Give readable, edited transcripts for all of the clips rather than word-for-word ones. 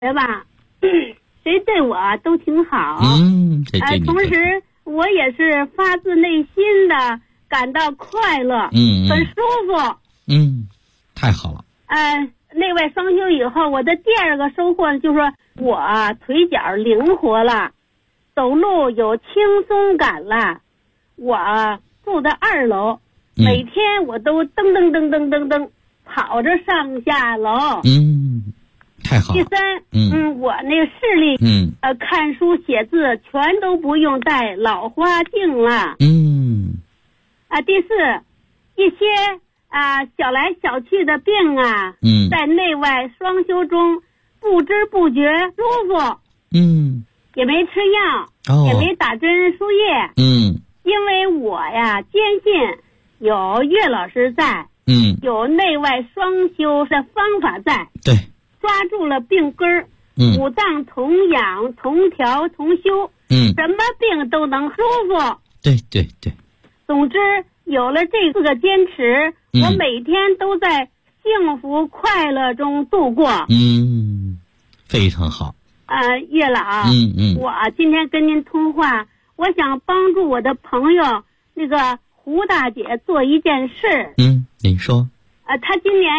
对吧？谁对我都挺好。同时我也是发自内心的感到快乐，很舒服。 太好了。 内外双修以后，我的第二个收获就是说我腿脚灵活了，走路有轻松感了。我住在2楼，每天我都噔噔噔噔噔噔跑着上下楼。 太好了。 第三，我那个视力，看书写字全都不用戴老花镜了。第四，一些小来小去的病在内外双修中不知不觉舒服。也没吃药，也没打针输液。因为我坚信有岳老师在，有内外双修的方法在。 对。 抓住了病根儿，五脏同养、同调、同修，什么病都能舒服。 对对对。 总之，有了这4个坚持，我每天都在幸福快乐中度过。 非常好。 岳老，我今天跟您通话，我想帮助我的朋友那个胡大姐做一件事。 您说。 他今年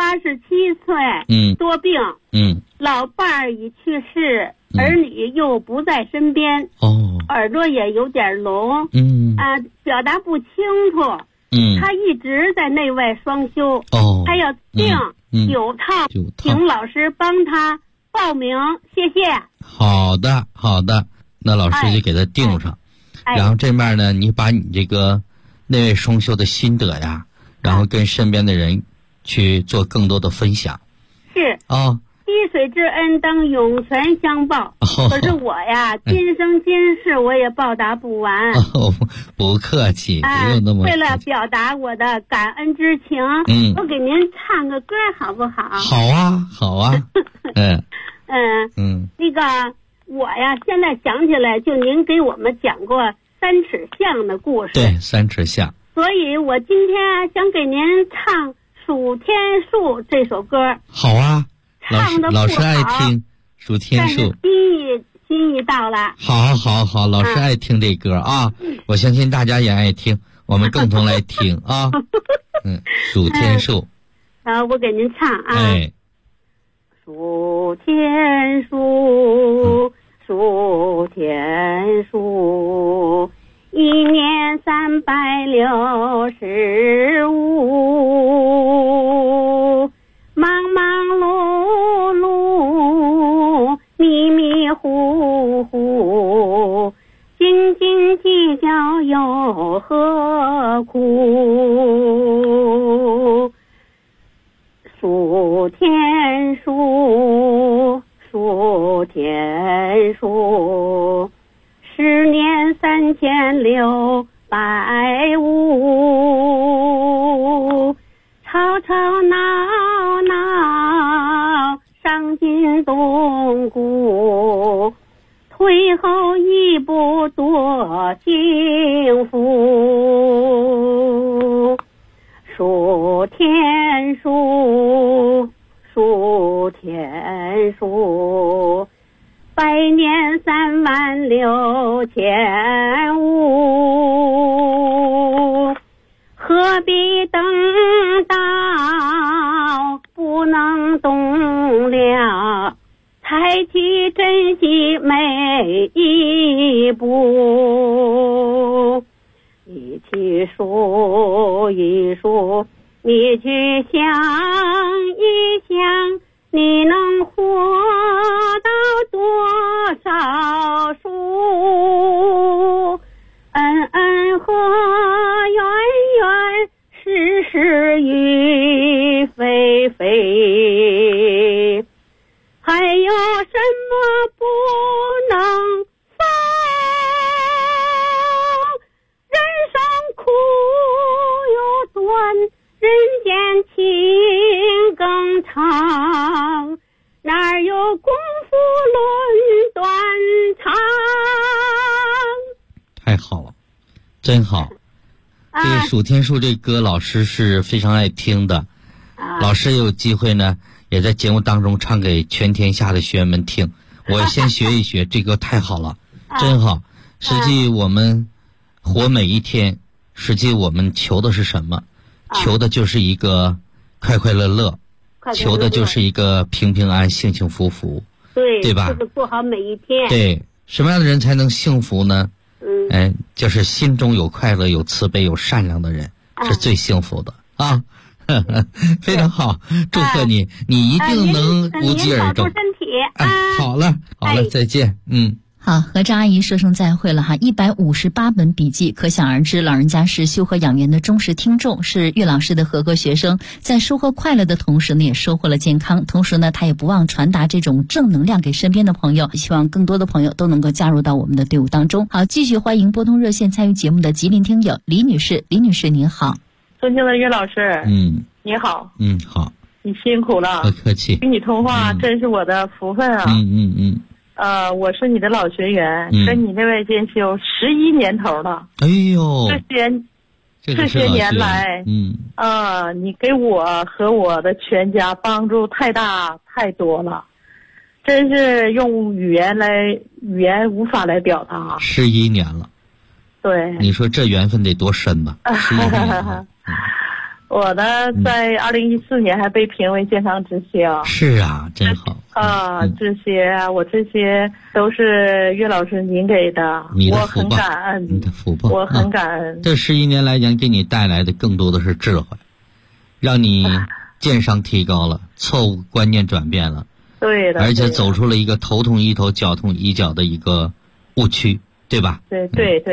87岁，多病，老伴儿已去世，儿女又不在身边，耳朵也有点聋，表达不清楚，他一直在内外双修，他要订9套，请老师帮他报名，谢谢。 好的，好的，那老师就给他订上，然后这面呢，你把你这个内外双修的心得呀。然后跟身边的人去做更多的分享。 是滴水之恩当涌泉相报。可是我今生今世我也报答不完。 不客气，不用那么为了表达我的感恩之情，我给您唱个歌好不好？ 好啊，好啊。 那个我现在想起来，就您给我们讲过3尺巷的故事。 对，3尺巷。 所以我今天想给您唱《数天数》这首歌。 好啊， 唱的老师爱听《数天数》， 心意到了。 好，老师爱听这歌我相信大家也爱听，我们共同来听《数天数》。 我给您唱数天数，数天数。1年365，忙忙碌碌，迷迷糊糊，斤斤计较又何苦？数天数，数天数。10年3650，吵吵闹闹，伤筋动骨，退后一步多幸福。数天数，数天数。100年36500，何必等到不能动了，才去珍惜每一步？你去数一数，你去想一想，你能活到多少数？恩恩和怨怨，是是与非非，还有什么不能放？人生苦又短，人间情更长，哪有功夫论短长？ 太好了，真好。这个数天数这歌老师是非常爱听的，老师有机会呢也在节目当中唱给全天下的学员们听。我先学一学，这个太好了，真好。实际我们活每一天，实际我们求的是什么？求的就是一个快快乐乐，求的就是一个平平安、幸幸福福，对吧？ 就是过好每一天。 对，什么样的人才能幸福呢？就是心中有快乐、有慈悲、有善良的人，是最幸福的啊！非常好，祝贺你，你一定能无疾而终。 身体。 好了，再见。 好，和张阿姨说声再会了哈。158本笔记，可想而知，老人家是修和养颜的忠实听众，是岳老师的合格学生，在收获快乐的同时呢，也收获了健康。同时呢，他也不忘传达这种正能量给身边的朋友，希望更多的朋友都能够加入到我们的队伍当中。好，继续欢迎拨通热线参与节目的吉林听友李女士。李女士您好。 尊敬的岳老师，你好。 好。 你辛苦了， 不客气。 与你通话真是我的福分啊。我是你的老学员，跟你这位兼修11年头了。 哎呦， 这些年来，你给我和我的全家帮助太大太多了，真是用语言无法来表达。 11年了， 对， 你说这缘分得多深吧？11年了。 我呢，在2014年还被评为健康之星。 是啊，真好我这些都是岳老师您给的， 你的我很感恩， 你的福报， 我很感恩。 这11年来讲，给你带来的更多的是智慧，让你鉴赏提高了，错误观念转变了， 对的， 而且走出了一个头痛医头，脚痛医脚的一个误区。对吧？ 对，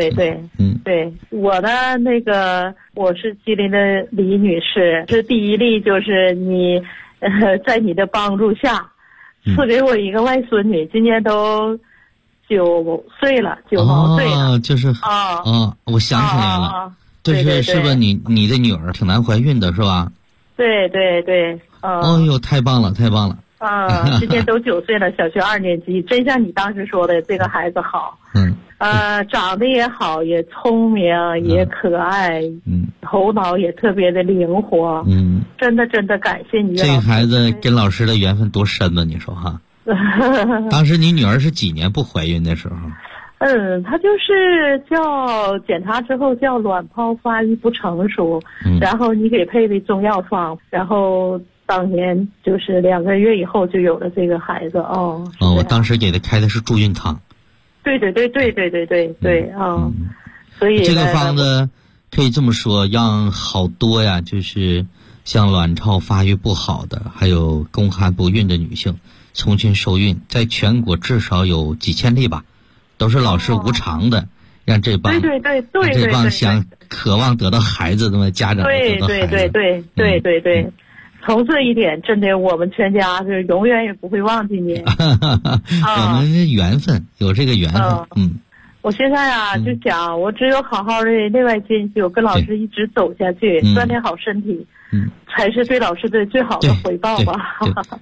我的我是吉林的李女士，这第一例就是你，在你的帮助下，赐给我一个外孙女，今年都9岁了，9毛岁了。 就是我想起来了，是不是你的女儿挺难怀孕的是吧？ 对。 哎呦，太棒了！ 今年都9岁了，小学2年级，真像你当时说的，这个孩子好。长得也好，也聪明，也可爱，头脑也特别的灵活，真的感谢你。 这个孩子跟老师的缘分多深呢？你说哈？当时你女儿是几年不怀孕的时候？ 她就是检查之后叫卵泡发育不成熟，然后你给配的中药方，然后当年就是2个月以后就有了这个孩子。 我当时给她开的是助孕汤。 对，所以这个方子可以这么说，让好多呀，就是像卵巢发育不好的，还有宫寒不孕的女性重新受孕，在全国至少有几千例吧，都是老师无偿的，让这帮渴望得到孩子的家长得到孩子。 对。从这一点，真的，我们全家是永远也不会忘记你。 我们是缘分，有这个缘分。 我现在就想，我只有好好的内外兼修，跟老师一直走下去，锻炼好身体，才是对老师的最好的回报吧。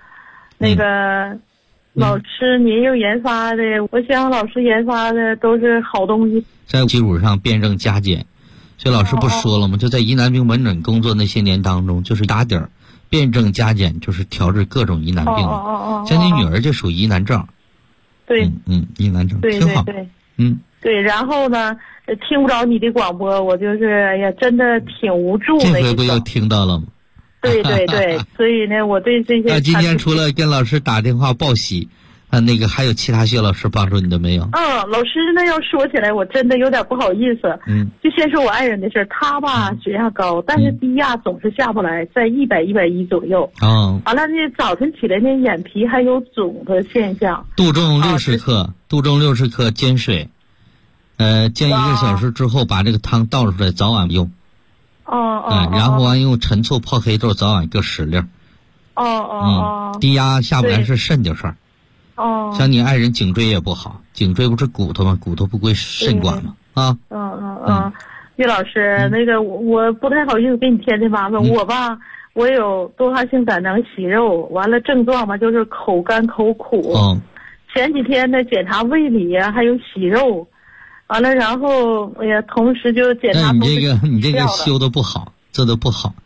老师您又研发的，我想老师研发的都是好东西， 在基础上辩证加减。所以老师不说了吗？就在疑难病门诊工作那些年当中，就是打底儿。辩证加减就是调治各种疑难病了。像你女儿就属疑难症。 对， 疑难症挺好。 对，然后呢，听不着你的广播，我就是真的挺无助的。 这回不又听到了吗？ 对，所以呢，我对这些。 今天除了跟老师打电话报喜，还有其他学老师帮助你的没有？ 老师要说起来，我真的有点不好意思。就先说我爱人的事儿，他吧血压高，但是低压总是下不来，在100、110左右。完了呢，早晨起来呢，眼皮还有肿的现象。 杜仲60克煎水，煎1个小时之后把这个汤倒出来，早晚用。然后完用陈醋泡黑豆，早晚各10粒。低压下不来是肾的事儿。像你爱人颈椎也不好，颈椎不是骨头吗？骨头不归肾管吗？ 岳老师，我不太好意思给你添这麻烦。我有多发性胆囊息肉，完了症状吧就是口干口苦。前几天呢检查胃里呀还有息肉，完了然后同时就检查。 你这个修的不好，做的不好。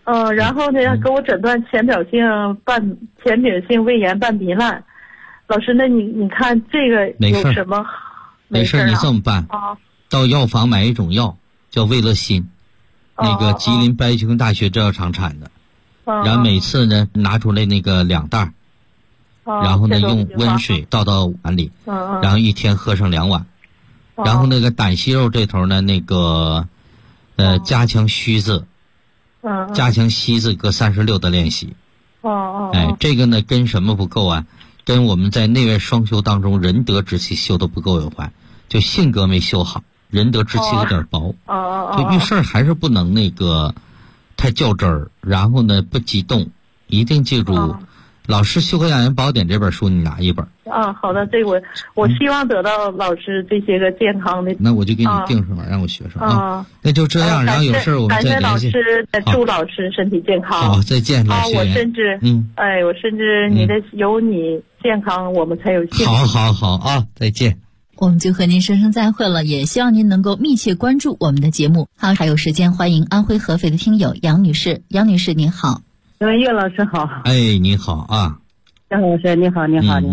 然后呢，给我诊断浅表性胃炎伴糜烂。老师，那你看这个有什么？ 没事，你这么办到药房买一种药叫魏乐欣，那个吉林白云大学制药厂产的，然后每次呢拿出来那个2袋，然后呢用温水倒到碗里，然后一天喝上2碗，然后那个胆息肉这头呢那个加强虚字，加强息字各36的练习。这个呢跟什么不够啊？跟我们在内外双修当中仁德之气修的不够有关，就性格没修好，仁德之气有点薄。就遇事儿还是不能那个太较真儿，然后呢不激动，一定记住。老师修和养元宝典这本书你拿一本。 好的，这我希望得到老师这些个健康的。 那我就给你定上了，让我学上那就这样，然后有事我们再联系。 感谢老师，祝老师身体健康。 好，再见，老师。 我甚至有你健康，我们才有幸福。 好啊，再见。 我们就和您说声再会了，也希望您能够密切关注我们的节目。好，还有时间欢迎安徽合肥的听友杨女士。杨女士您好。 岳老师好。 你好啊。 杨老师你好。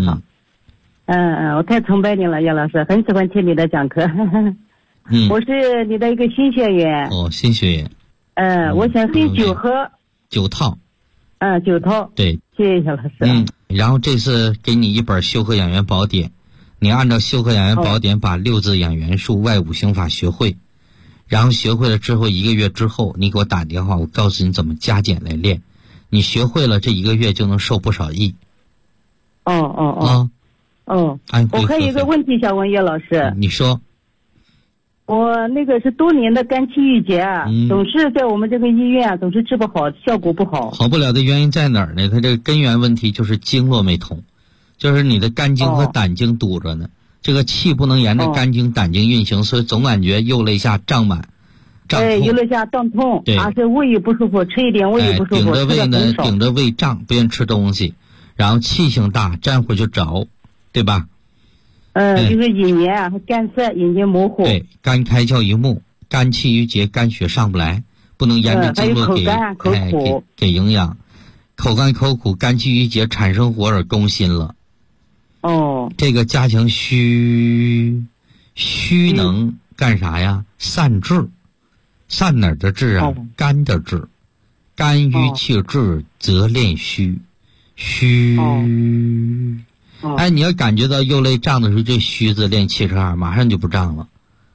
我太崇拜你了，岳老师，很喜欢听你的讲课。我是你的一个新学员。 新学员。 我想分9盒。 9套。 9套。 对， 谢谢老师。 然后这次给你一本修和养元宝典，你按照修和养元宝典把6字养元术外5行法学会，然后学会了之后1个月之后你给我打电话，我告诉你怎么加减来练，你学会了这1个月就能受不少益。 我还有一个问题想问岳老师。 你说。 我那个是多年的肝气郁结总是在我们这个医院总是治不好，效果不好。 好不了的原因在哪儿呢？它这个根源问题就是经络没通，就是你的肝经和胆经堵着呢，这个气不能沿着肝经胆经运行，所以总感觉右肋下胀满。 右肋下胀痛，是胃也不舒服，吃一点胃也不舒服。 顶着胃呢，顶着胃胀，不愿意吃东西，然后气性大，站会就着，对吧？ 就是眼炎和干涩，眼睛模糊。 对，肝开窍于目，肝气郁结，肝血上不来，不能沿着经络给营养，口干口苦，肝气郁结，产生火而攻心了。这个加强虚能干啥呀？散滞，散哪儿的滞啊？肝的滞，肝郁气滞则练虚。你要感觉到右肋胀的时候，这虚字练72，马上就不胀了。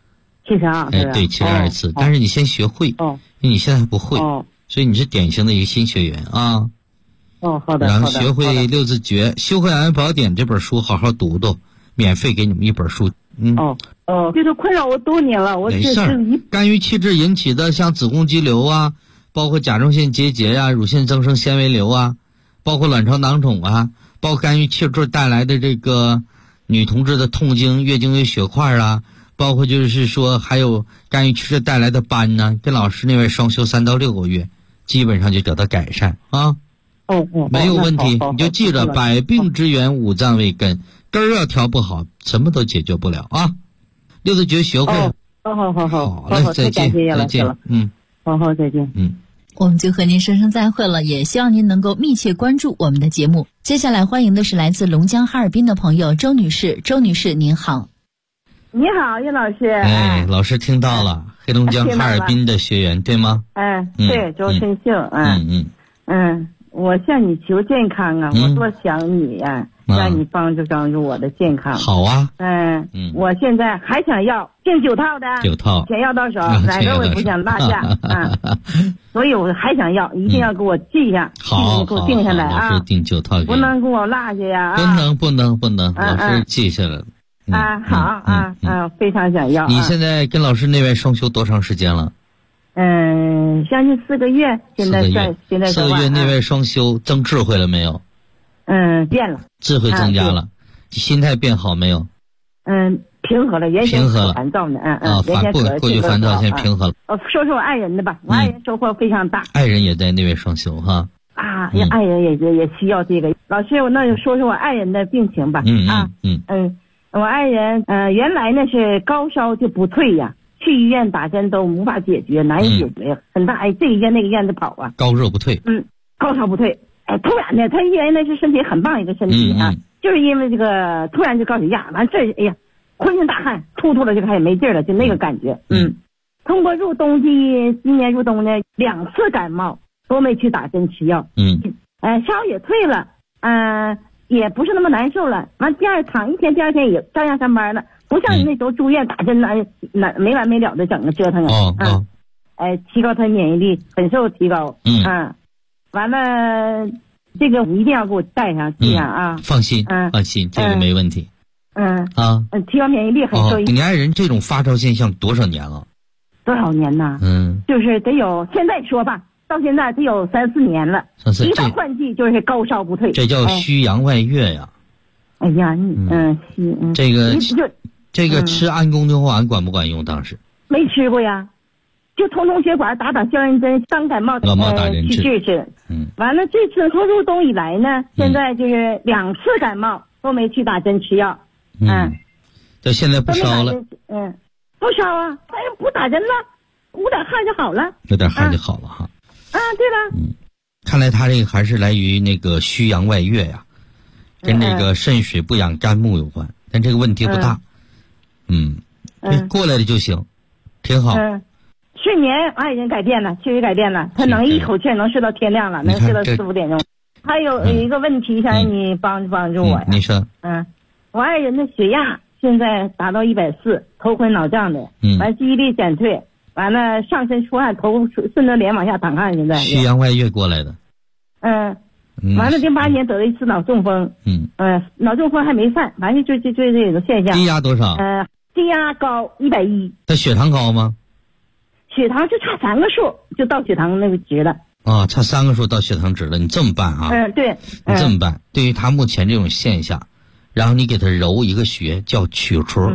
72， 对，72次。但是你先学会，因为你现在还不会，所以你是典型的一个新学员啊。 好的。 然后学会6字诀，修和养元宝典这本书好好读读，免费给你们一本书。 就是困扰我多年了， 没事儿。肝郁气滞引起的像子宫肌瘤啊，包括甲状腺结节啊，乳腺增生纤维瘤啊，包括卵巢囊肿啊，包括肝郁气滞带来的这个女同志的痛经、月经有血块啊，包括就是说还有肝郁气滞带来的斑呢，跟老师那位双修3到6个月，基本上就得到改善啊。没有问题，你就记着，百病之源五脏为根，根儿要调不好，什么都解决不了啊。6字诀学会了。好嘞，再见，再见。 好，再见。 我们就和您说声再会了，也希望您能够密切关注我们的节目。接下来欢迎的是来自龙江哈尔滨的朋友周女士。周女士您好。 你好，叶老师。 老师听到了，黑龙江哈尔滨的学员对吗？ 对，周春秀。我向你求健康啊，我多想你呀，让你帮助我的健康。 好啊。 我现在还想要订9套的 ，9套， 钱要到手，哪个我也不想落下所以我还想要，一定要给我记一下， 好， 给我定下来啊。 老师订9套， 不能给我落下呀。 不能，老师记下来了。 好非常想要。 你现在跟老师内外双修多长时间了？ 将近4个月，现在4 个月内外双修，增智慧了没有？ 变了， 智慧增加了，心态变好没有？ 平和了，原先烦躁呢， 过去烦躁，现在平和了。 说说我爱人的吧，我爱人收获非常大。 爱人也在内外双修哈。 爱人也需要这个。老师，我那就说说我爱人的病情吧。我爱人原来呢是高烧就不退呀。 去医院打针都无法解决，难以解决，很大，这个医院那个医院的跑啊， 高热不退， 高烧不退，突然的，他原来是身体很棒一个身体啊，就是因为这个突然就高血压，完这哎呀，浑身大汗，突了就开始没劲了，就那个感觉，通过入冬季，今年入冬呢2次感冒都没去打针吃药，烧也退了，也不是那么难受了，完第二天也照样上班了。不像那时候住院打针没完没了的整个折腾提高他免疫力很受提高。完了，这个你一定要给我带上记上啊。 放心，放心，这个没问题。 提高免疫力很受益。 你爱人这种发烧现象多少年了？ 多少年呢？就是得有，现在说吧，到现在得有3-4年了。一到换季就是高烧不退。 这叫虚阳外越呀。 哎呀， 这个吃氨公牛丸管不管用？当时没吃过呀，就通血管打消炎针，伤感冒打人去治治。完了这次从入冬以来呢，现在就是2次感冒都没去打针吃药。 这现在不烧了。 不烧啊，但是不打针了，捂点汗就好了。 有点汗就好了哈。 对了。 看来他这个还是来于那个虚阳外越呀，跟那个肾水不养肝木有关，但这个问题不大。过来了就行，挺好。 睡眠已经改变了，确实改变了，他能一口气能睡到天亮了，能睡到4-5点钟。还有一个问题想让你帮助我呀。 你说。 我爱人的血压现在达到140，头昏脑胀的，完记忆力减退，完了上身出汗，头顺着脸往下淌汗，现在。 虚阳外越过来的。 完了08年得了一次脑中风。脑中风还没犯，完了就这个现象。 低压多少？ 低压高110。 他血糖高吗？ 血糖就差3个数就到血糖那个值了。 差3个数到血糖值了。你这么办啊？ 对。 你这么办，对于他目前这种现象，然后你给他揉一个穴叫曲戳。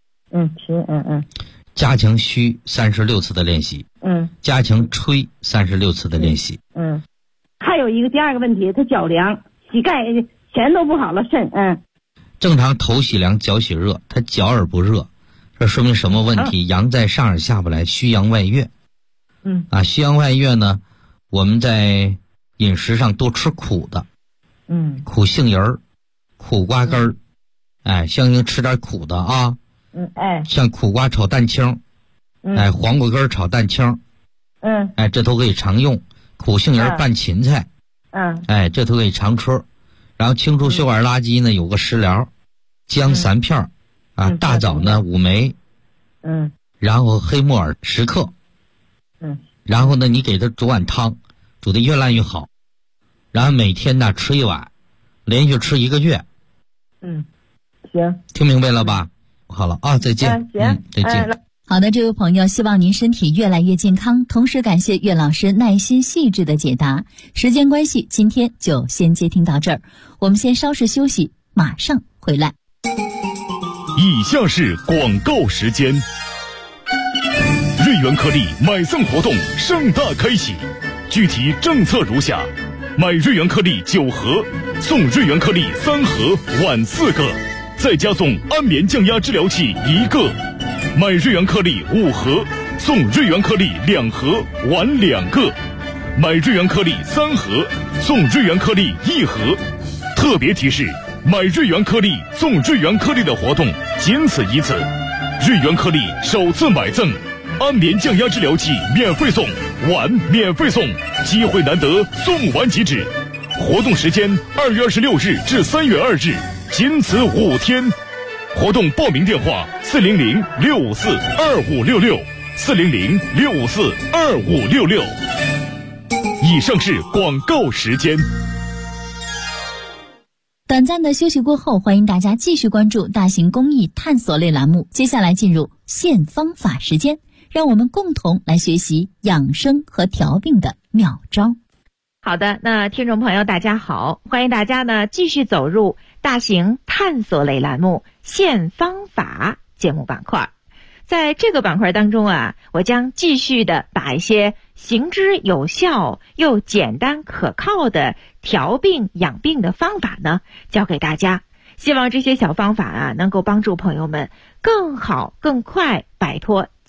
加强虚36次的练习。加强吹36次的练习。 还有一个第二个问题，他脚凉，膝盖全都不好了，肾。 正常头洗凉脚洗热，他脚耳不热，这说明什么问题？阳在上而下不来，虚阳外越。虚阳外越呢，我们在饮食上多吃苦的。苦杏仁儿、苦瓜根儿，相应吃点苦的啊。像苦瓜炒蛋清，黄瓜根炒蛋清，这都可以常用。苦杏仁拌芹菜，这都可以常吃。然后清除血管垃圾呢，有个食疗，姜3片大枣呢5枚，然后黑木耳10克，然后呢你给他煮碗汤，煮得越烂越好，然后每天呢吃1碗，连续吃1个月。 行， 听明白了吧？好了啊，再见。再见。 好的，这位朋友，希望您身体越来越健康，同时感谢岳老师耐心细致的解答。时间关系，今天就先接听到这儿，我们先稍事休息，马上回来。 以下是广告时间。瑞元颗粒买赠活动盛大开启，具体政策如下：买瑞元颗粒9盒，送瑞元颗粒3盒，碗4个，再加送安眠降压治疗器1个。买瑞元颗粒5盒，送瑞元颗粒2盒，碗2个。买瑞元颗粒3盒，送瑞元颗粒1盒。特别提示：买瑞元颗粒送瑞元颗粒的活动仅此一次。瑞元颗粒首次买赠，安眠降压治疗器免费送，碗免费送，机会难得，送完即止。活动时间2月26日至3月2日，仅此5天。活动报名电话400-654-2566，400-654-2566。以上是广告时间。 短暂的休息过后，欢迎大家继续关注大型公益探索类栏目。接下来进入现方法时间，让我们共同来学习养生和调病的妙招。 好的，那听众朋友大家好，欢迎大家呢继续走入大型探索类栏目现方法节目板块。在这个板块当中啊，我将继续的把一些行之有效又简单可靠的调病养病的方法呢教给大家，希望这些小方法啊能够帮助朋友们更好更快摆脱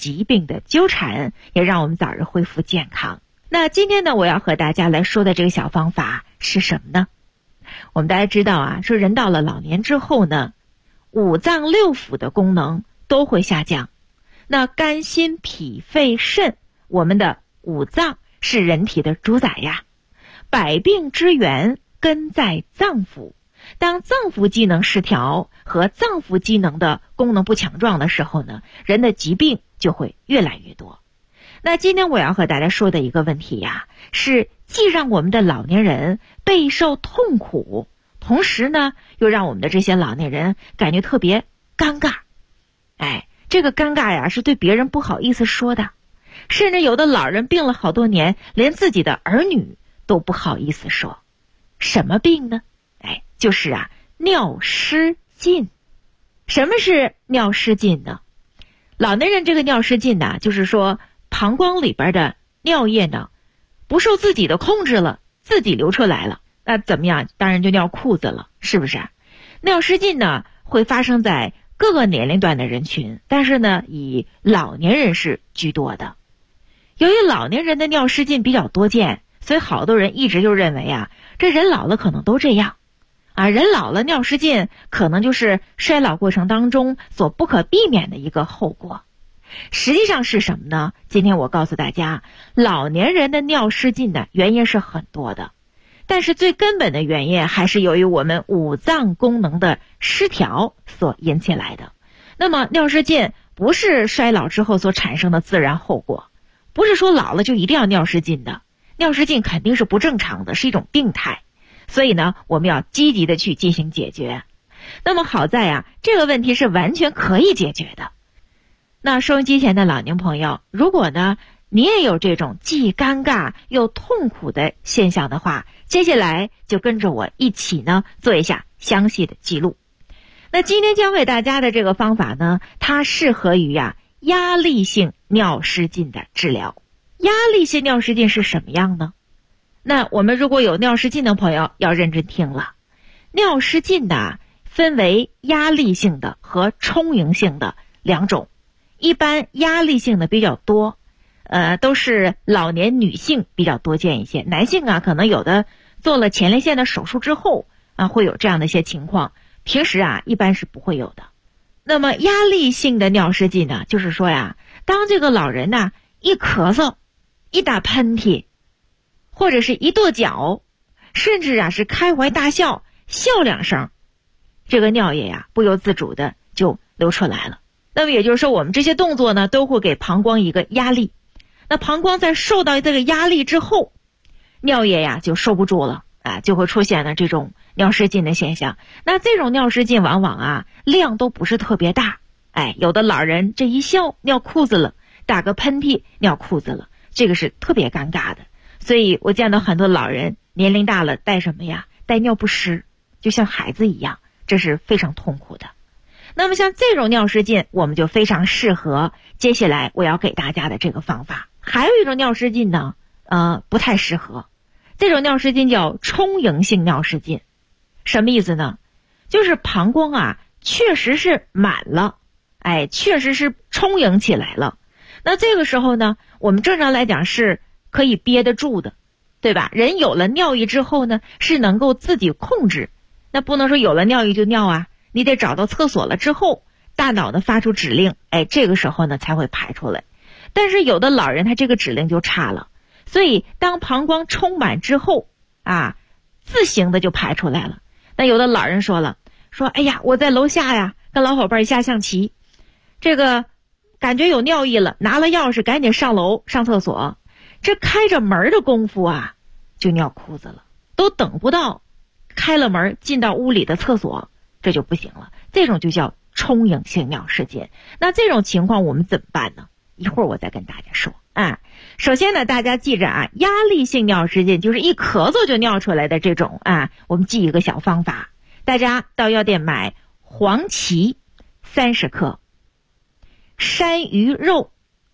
疾病的纠缠，也让我们早日恢复健康。那今天呢，我要和大家来说的这个小方法是什么呢？我们大家知道啊，说人到了老年之后呢，五脏六腑的功能都会下降。那肝心脾肺肾，我们的五脏是人体的主宰呀，百病之源根在脏腑。当脏腑机能失调和脏腑机能的功能不强壮的时候呢，人的疾病就会越来越多。那今天我要和大家说的一个问题呀，是既让我们的老年人备受痛苦，同时呢又让我们的这些老年人感觉特别尴尬。这个尴尬呀是对别人不好意思说的，甚至有的老人病了好多年，连自己的儿女都不好意思说。什么病呢？就是尿失禁。什么是尿失禁呢？老年人这个尿失禁呢，就是说膀胱里边的尿液呢不受自己的控制了，自己流出来了，那怎么样？当然就尿裤子了，是不是？尿失禁呢会发生在各个年龄段的人群，但是呢以老年人是居多的。由于老年人的尿失禁比较多见，所以好多人一直就认为这人老了可能都这样人老了尿失禁可能就是衰老过程当中所不可避免的一个后果。实际上是什么呢？今天我告诉大家，老年人的尿失禁的原因是很多的，但是最根本的原因还是由于我们五脏功能的失调所引起来的。那么尿失禁不是衰老之后所产生的自然后果，不是说老了就一定要尿失禁的，尿失禁肯定是不正常的，是一种病态。所以呢，我们要积极的去进行解决。那么好在这个问题是完全可以解决的。那收音机前的老年朋友，如果呢你也有这种既尴尬又痛苦的现象的话，接下来就跟着我一起呢做一下详细的记录。那今天教给大家的这个方法呢，它适合于压力性尿失禁的治疗。压力性尿失禁是什么样呢？那我们如果有尿失禁的朋友要认真听了。尿失禁的分为压力性的和充盈性的两种。一般压力性的比较多，都是老年女性比较多见一些。男性可能有的做了前列腺的手术之后会有这样的一些情况，平时一般是不会有的。那么压力性的尿失禁呢，就是说当这个老人一咳嗽，一打喷嚏，或者是一跺脚，甚至是开怀大笑，笑两声，这个尿液不由自主的就流出来了。那么也就是说，我们这些动作呢都会给膀胱一个压力。那膀胱在受到这个压力之后，尿液就收不住了就会出现了这种尿失禁的现象。那这种尿失禁往往量都不是特别大，有的老人这一笑尿裤子了，打个喷嚏尿裤子了，这个是特别尴尬的。所以我见到很多老人年龄大了带什么带尿不湿，就像孩子一样，这是非常痛苦的。那么像这种尿失禁，我们就非常适合接下来我要给大家的这个方法。还有一种尿失禁呢不太适合。这种尿失禁叫充盈性尿失禁。什么意思呢？就是膀胱确实是满了，确实是充盈起来了。那这个时候呢，我们正常来讲是可以憋得住的，对吧？人有了尿意之后呢，是能够自己控制。那不能说有了尿意就尿你得找到厕所了之后，大脑呢发出指令，这个时候呢才会排出来。但是有的老人他这个指令就差了，所以当膀胱充满之后自行的就排出来了。那有的老人说了，说哎呀，我在楼下跟老伙伴下象棋，这个感觉有尿意了，拿了钥匙赶紧上楼上厕所，这开着门的功夫就尿裤子了，都等不到开了门进到屋里的厕所，这就不行了。这种就叫充盈性尿失禁。那这种情况我们怎么办呢？一会儿我再跟大家说首先呢，大家记着压力性尿失禁就是一咳嗽就尿出来的这种我们记一个小方法。大家到药店买黄芪30克，山萸肉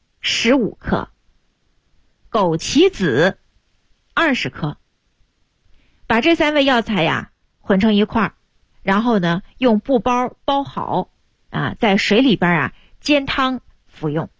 15克，枸杞子20克，把这3味药材混成一块儿，然后呢用布包包好在水里边煎汤服用。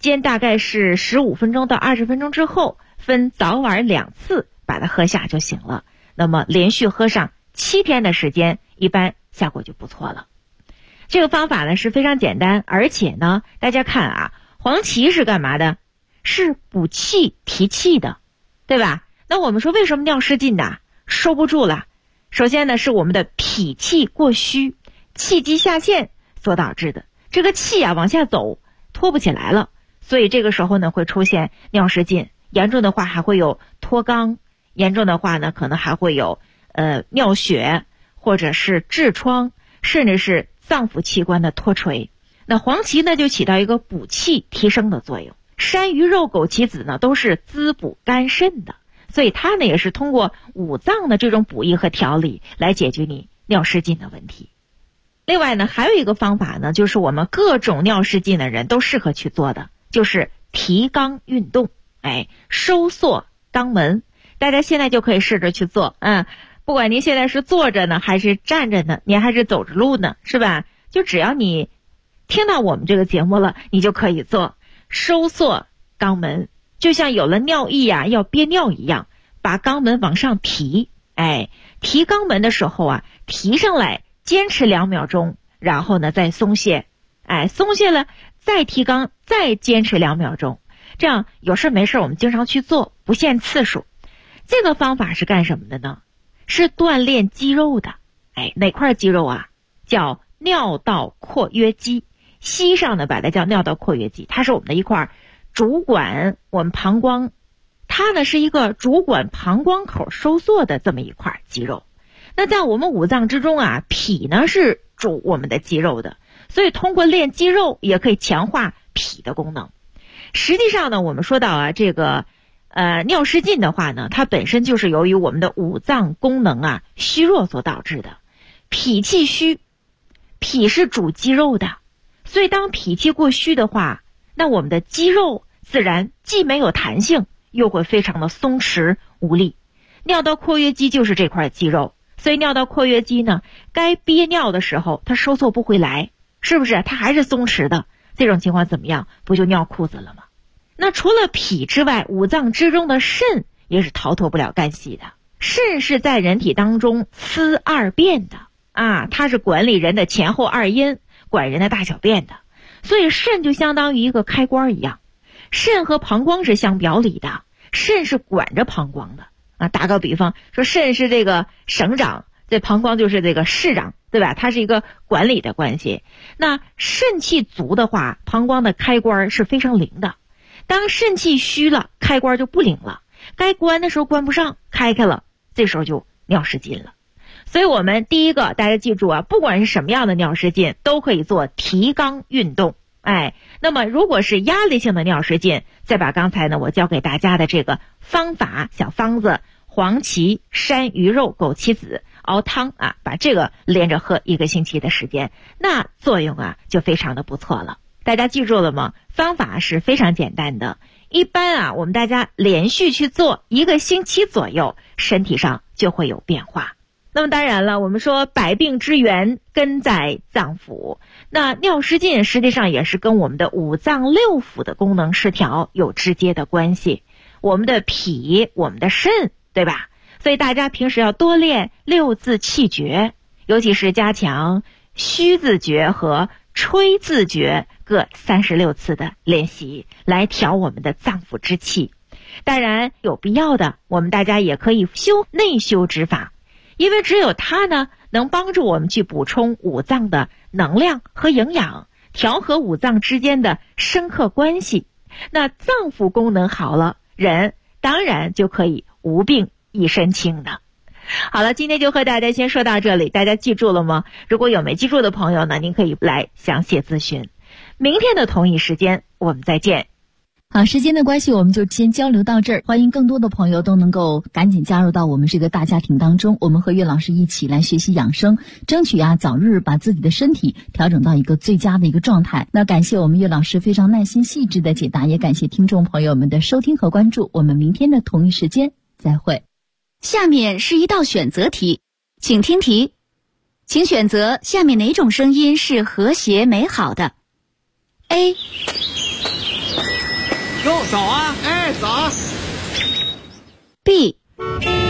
间大概是15分钟到20分钟之后，分早晚2次把它喝下就行了。那么连续喝上7天的时间，一般效果就不错了。这个方法呢是非常简单，而且呢，大家看啊，黄芪是干嘛的？是补气提气的，对吧？那我们说为什么尿失禁呢？收不住了。首先呢，是我们的脾气过虚，气机下陷所导致的。这个气啊往下走，拖不起来了，所以这个时候呢会出现尿失禁，严重的话还会有脱肛，严重的话呢可能还会有尿血，或者是痔疮，甚至是脏腑器官的脱垂。那黄芪呢就起到一个补气提升的作用。山萸肉、枸杞子呢都是滋补肝肾的，所以它呢也是通过五脏的这种补益和调理来解决你尿失禁的问题。另外呢还有一个方法呢，就是我们各种尿失禁的人都适合去做的，就是提肛运动，收缩肛门。大家现在就可以试着去做，不管您现在是坐着呢还是站着呢，您还是走着路呢，是吧？就只要你听到我们这个节目了，你就可以做收缩肛门，就像有了尿意啊要憋尿一样，把肛门往上提。提肛门的时候啊，提上来坚持2秒钟，然后呢再松懈，松懈了再提肛，再坚持2秒钟，这样有事没事我们经常去做，不限次数。这个方法是干什么的呢？是锻炼肌肉的。哪块肌肉啊？叫尿道括约肌，西上呢把它叫尿道括约肌，它是我们的一块主管我们膀胱，它呢是一个主管膀胱口收缩的这么一块肌肉。那在我们五脏之中啊，脾呢是主我们的肌肉的，所以通过练肌肉也可以强化脾的功能。实际上呢，我们说到啊，这个尿失禁的话呢，它本身就是由于我们的五脏功能啊虚弱所导致的。脾气虚，脾是主肌肉的，所以当脾气过虚的话，那我们的肌肉自然既没有弹性，又会非常的松弛无力。尿道括约肌就是这块肌肉，所以尿道括约肌呢，该憋尿的时候它收缩不回来，是不是？它还是松弛的，这种情况怎么样？不就尿裤子了吗？那除了脾之外，五脏之中的肾也是逃脱不了干系的。肾是在人体当中司二便的它是管理人的前后二阴，管人的大小便的，所以肾就相当于一个开关一样。肾和膀胱是相表里的，肾是管着膀胱的打个比方说，肾是这个省长，这膀胱就是这个市长，对吧？它是一个管理的关系。那肾气足的话，膀胱的开关是非常灵的。当肾气虚了，开关就不灵了，该关的时候关不上，开了，这时候就尿失禁了。所以我们第一个大家记住啊，不管是什么样的尿失禁都可以做提肛运动。那么如果是压力性的尿失禁，再把刚才呢我教给大家的这个方法小方子黄芪、山萸肉、枸杞子熬汤把这个连着喝1个星期的时间，那作用就非常的不错了。大家记住了吗？方法是非常简单的，一般我们大家连续去做1个星期左右，身体上就会有变化。那么当然了，我们说百病之源根在脏腑，那尿失禁实际上也是跟我们的五脏六腑的功能失调有直接的关系。我们的脾，我们的肾，对吧？所以大家平时要多练6字气诀，尤其是加强虚字诀和吹字诀各36次的练习，来调我们的脏腑之气。当然有必要的，我们大家也可以修内修之法，因为只有它呢能帮助我们去补充五脏的能量和营养，调和五脏之间的生克关系。那脏腑功能好了，人当然就可以无病一身轻的。好了，今天就和大家先说到这里，大家记住了吗？如果有没记住的朋友呢，您可以来详细咨询。明天的同一时间我们再见。 好，时间的关系我们就先交流到这儿，欢迎更多的朋友都能够赶紧加入到我们这个大家庭当中，我们和岳老师一起来学习养生，争取早日把自己的身体调整到一个最佳的一个状态。那感谢我们岳老师非常耐心细致的解答，也感谢听众朋友们的收听和关注，我们明天的同一时间再会。 下面是一道选择题，请听题，请选择下面哪种声音是和谐美好的？ A 哟，早啊！ 哎，早。 B